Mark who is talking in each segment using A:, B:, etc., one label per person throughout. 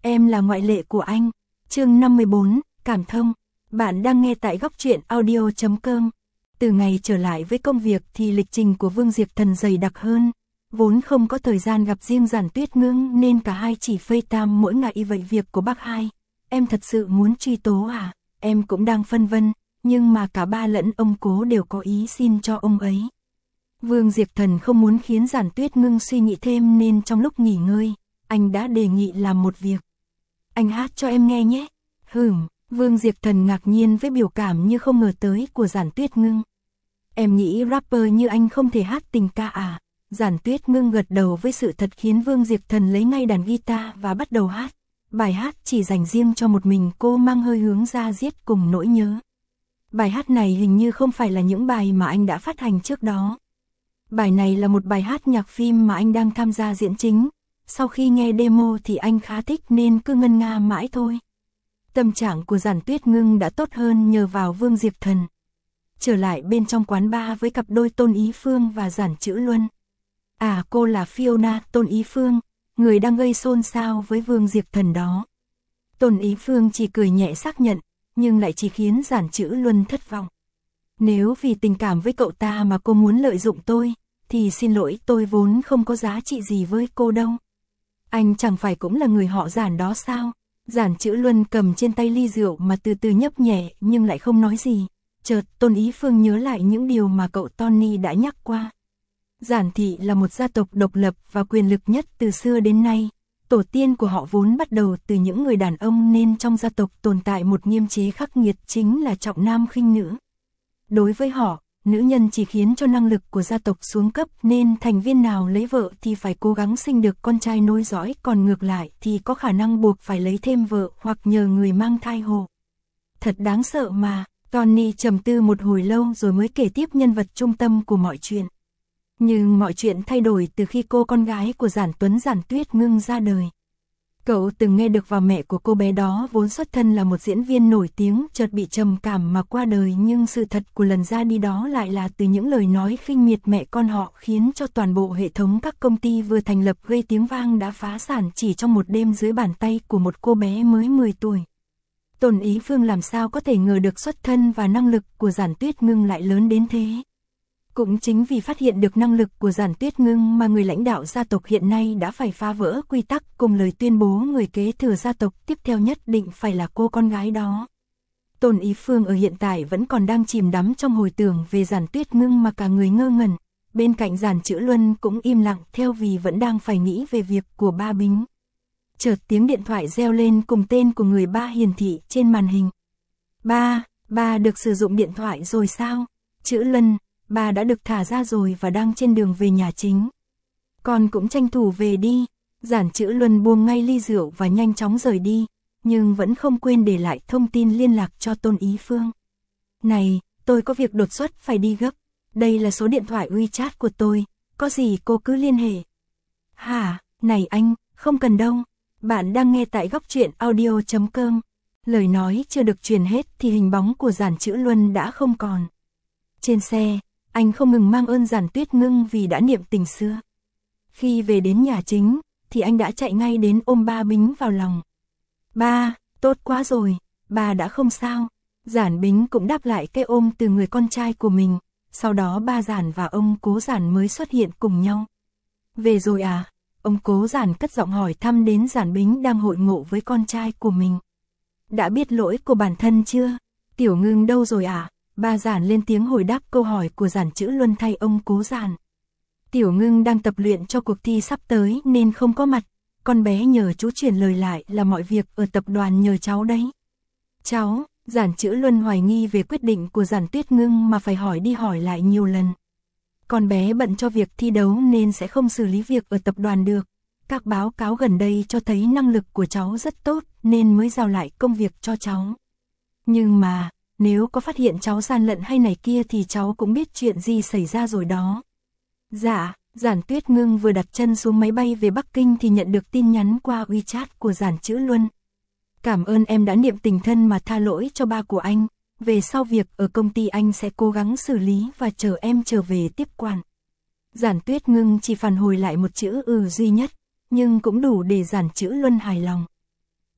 A: Em là ngoại lệ của anh. Chương 54, cảm thông. Bạn đang nghe tại góc truyện audio.com. Từ ngày trở lại với công việc thì lịch trình của Vương Diệp Thần dày đặc hơn. Vốn không có thời gian gặp riêng Giản Tuyết Ngưng nên cả hai chỉ FaceTime mỗi ngày. Vậy việc của bác hai, em thật sự muốn truy tố à? Em cũng đang phân vân, nhưng mà cả ba lẫn ông Cố đều có ý xin cho ông ấy. Vương Diệp Thần không muốn khiến Giản Tuyết Ngưng suy nghĩ thêm nên trong lúc nghỉ ngơi, anh đã đề nghị làm một việc. Anh hát cho em nghe nhé. Vương Diệp Thần ngạc nhiên với biểu cảm như không ngờ tới của Giản Tuyết Ngưng. Em nghĩ rapper như anh không thể hát tình ca à? Giản Tuyết Ngưng gật đầu với sự thật khiến Vương Diệp Thần lấy ngay đàn guitar và bắt đầu hát. Bài hát chỉ dành riêng cho một mình cô, mang hơi hướng da diết cùng nỗi nhớ. Bài hát này hình như không phải là những bài mà anh đã phát hành trước đó. Bài này là một bài hát nhạc phim mà anh đang tham gia diễn chính. Sau khi nghe demo thì anh khá thích nên cứ ngân nga mãi thôi. Tâm trạng của Giản Tuyết Ngưng đã tốt hơn nhờ vào Vương Diệp Thần. Trở lại bên trong quán bar với cặp đôi Tôn Ý Phương và Giản Chữ Luân. À, cô là Fiona, Tôn Ý Phương, người đang gây xôn xao với Vương Diệp Thần đó. Tôn Ý Phương chỉ cười nhẹ xác nhận, nhưng lại chỉ khiến Giản Chữ Luân thất vọng. Nếu vì tình cảm với cậu ta mà cô muốn lợi dụng tôi, thì xin lỗi, tôi vốn không có giá trị gì với cô đâu. Anh chẳng phải cũng là người họ Giản đó sao? Giản Chữ Luân cầm trên tay ly rượu mà từ từ nhấp nhẹ nhưng lại không nói gì. Chợt Tôn Ý Phương nhớ lại những điều mà cậu Tony đã nhắc qua. Giản thị là một gia tộc độc lập và quyền lực nhất từ xưa đến nay. Tổ tiên của họ vốn bắt đầu từ những người đàn ông nên trong gia tộc tồn tại một nghiêm chế khắc nghiệt, chính là trọng nam khinh nữ. Đối với họ, nữ nhân chỉ khiến cho năng lực của gia tộc xuống cấp nên thành viên nào lấy vợ thì phải cố gắng sinh được con trai nối dõi, còn ngược lại thì có khả năng buộc phải lấy thêm vợ hoặc nhờ người mang thai hộ. Thật đáng sợ mà. Tony trầm tư một hồi lâu rồi mới kể tiếp nhân vật trung tâm của mọi chuyện. Nhưng mọi chuyện thay đổi từ khi cô con gái của Giản Tuấn, Giản Tuyết Ngưng ra đời. Cậu từng nghe được, và mẹ của cô bé đó vốn xuất thân là một diễn viên nổi tiếng, chợt bị trầm cảm mà qua đời, nhưng sự thật của lần ra đi đó lại là từ những lời nói khinh miệt mẹ con họ, khiến cho toàn bộ hệ thống các công ty vừa thành lập gây tiếng vang đã phá sản chỉ trong một đêm dưới bàn tay của một cô bé mới 10 tuổi. Tôn Ý Phương làm sao có thể ngờ được xuất thân và năng lực của Giản Tuyết Ngưng lại lớn đến thế. Cũng chính vì phát hiện được năng lực của Giản Tuyết Ngưng mà người lãnh đạo gia tộc hiện nay đã phải phá vỡ quy tắc cùng lời tuyên bố người kế thừa gia tộc tiếp theo nhất định phải là cô con gái đó. Tôn Ý Phương ở hiện tại vẫn còn đang chìm đắm trong hồi tưởng về Giản Tuyết Ngưng mà cả người ngơ ngẩn. Bên cạnh Giản Chữ Luân cũng im lặng theo vì vẫn đang phải nghĩ về việc của ba Bính. Chợt tiếng điện thoại reo lên cùng tên của người ba hiển thị trên màn hình. Ba được sử dụng điện thoại rồi sao? Chữ Luân, ba đã được thả ra rồi và đang trên đường về nhà chính. Con cũng tranh thủ về đi. Giản Chữ Luân buông ngay ly rượu và nhanh chóng rời đi, nhưng vẫn không quên để lại thông tin liên lạc cho Tôn Ý Phương. Này, tôi có việc đột xuất phải đi gấp. Đây là số điện thoại WeChat của tôi, có gì cô cứ liên hệ. Hả, này anh, không cần đâu. Bạn đang nghe tại góc truyện audio.com. Lời nói chưa được truyền hết thì hình bóng của Giản Chữ Luân đã không còn. Trên xe, anh không ngừng mang ơn Giản Tuyết Ngưng vì đã niệm tình xưa. Khi về đến nhà chính, thì anh đã chạy ngay đến ôm ba Bính vào lòng. Ba, tốt quá rồi, ba đã không sao. Giản Bính cũng đáp lại cái ôm từ người con trai của mình. Sau đó ba Giản và ông Cố Giản mới xuất hiện cùng nhau. Về rồi à? Ông Cố Giản cất giọng hỏi thăm đến Giản Bính đang hội ngộ với con trai của mình. Đã biết lỗi của bản thân chưa? Tiểu Ngưng đâu rồi à? Ba Giản lên tiếng hồi đáp câu hỏi của Giản Chữ Luân thay ông Cố Giản. Tiểu Ngưng đang tập luyện cho cuộc thi sắp tới nên không có mặt. Con bé nhờ chú truyền lời lại là mọi việc ở tập đoàn nhờ cháu đấy. Cháu, Giản Chữ Luân hoài nghi về quyết định của Giản Tuyết Ngưng mà phải hỏi đi hỏi lại nhiều lần. Con bé bận cho việc thi đấu nên sẽ không xử lý việc ở tập đoàn được. Các báo cáo gần đây cho thấy năng lực của cháu rất tốt nên mới giao lại công việc cho cháu. Nhưng mà, nếu có phát hiện cháu gian lận hay này kia thì cháu cũng biết chuyện gì xảy ra rồi đó. Dạ, Giản Tuyết Ngưng vừa đặt chân xuống máy bay về Bắc Kinh thì nhận được tin nhắn qua WeChat của Giản Chữ Luân. Cảm ơn em đã niệm tình thân mà tha lỗi cho ba của anh. Về sau việc ở công ty anh sẽ cố gắng xử lý và chờ em trở về tiếp quản. Giản Tuyết Ngưng chỉ phản hồi lại một chữ duy nhất, nhưng cũng đủ để Giản Chữ Luân hài lòng.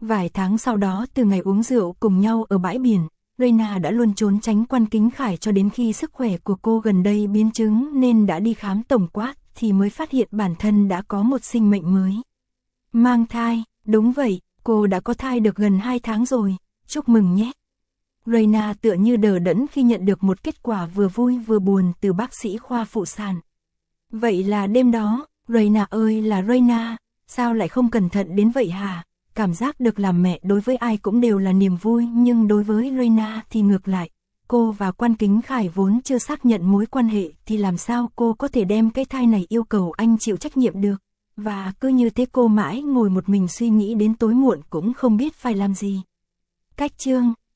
A: Vài tháng sau đó từ ngày uống rượu cùng nhau ở bãi biển, Reina đã luôn trốn tránh Quan Kính Khải cho đến khi sức khỏe của cô gần đây biến chứng nên đã đi khám tổng quát thì mới phát hiện bản thân đã có một sinh mệnh mới. Mang thai, đúng vậy, cô đã có thai được gần 2 tháng rồi, chúc mừng nhé. Reina tựa như đờ đẫn khi nhận được một kết quả vừa vui vừa buồn từ bác sĩ khoa phụ sản. Vậy là đêm đó, Reina ơi là Reina, sao lại không cẩn thận đến vậy hả? Cảm giác được làm mẹ đối với ai cũng đều là niềm vui nhưng đối với Reina thì ngược lại. Cô và Quan Kính Khải vốn chưa xác nhận mối quan hệ thì làm sao cô có thể đem cái thai này yêu cầu anh chịu trách nhiệm được. Và cứ như thế cô mãi ngồi một mình suy nghĩ đến tối muộn cũng không biết phải làm gì. Cách chương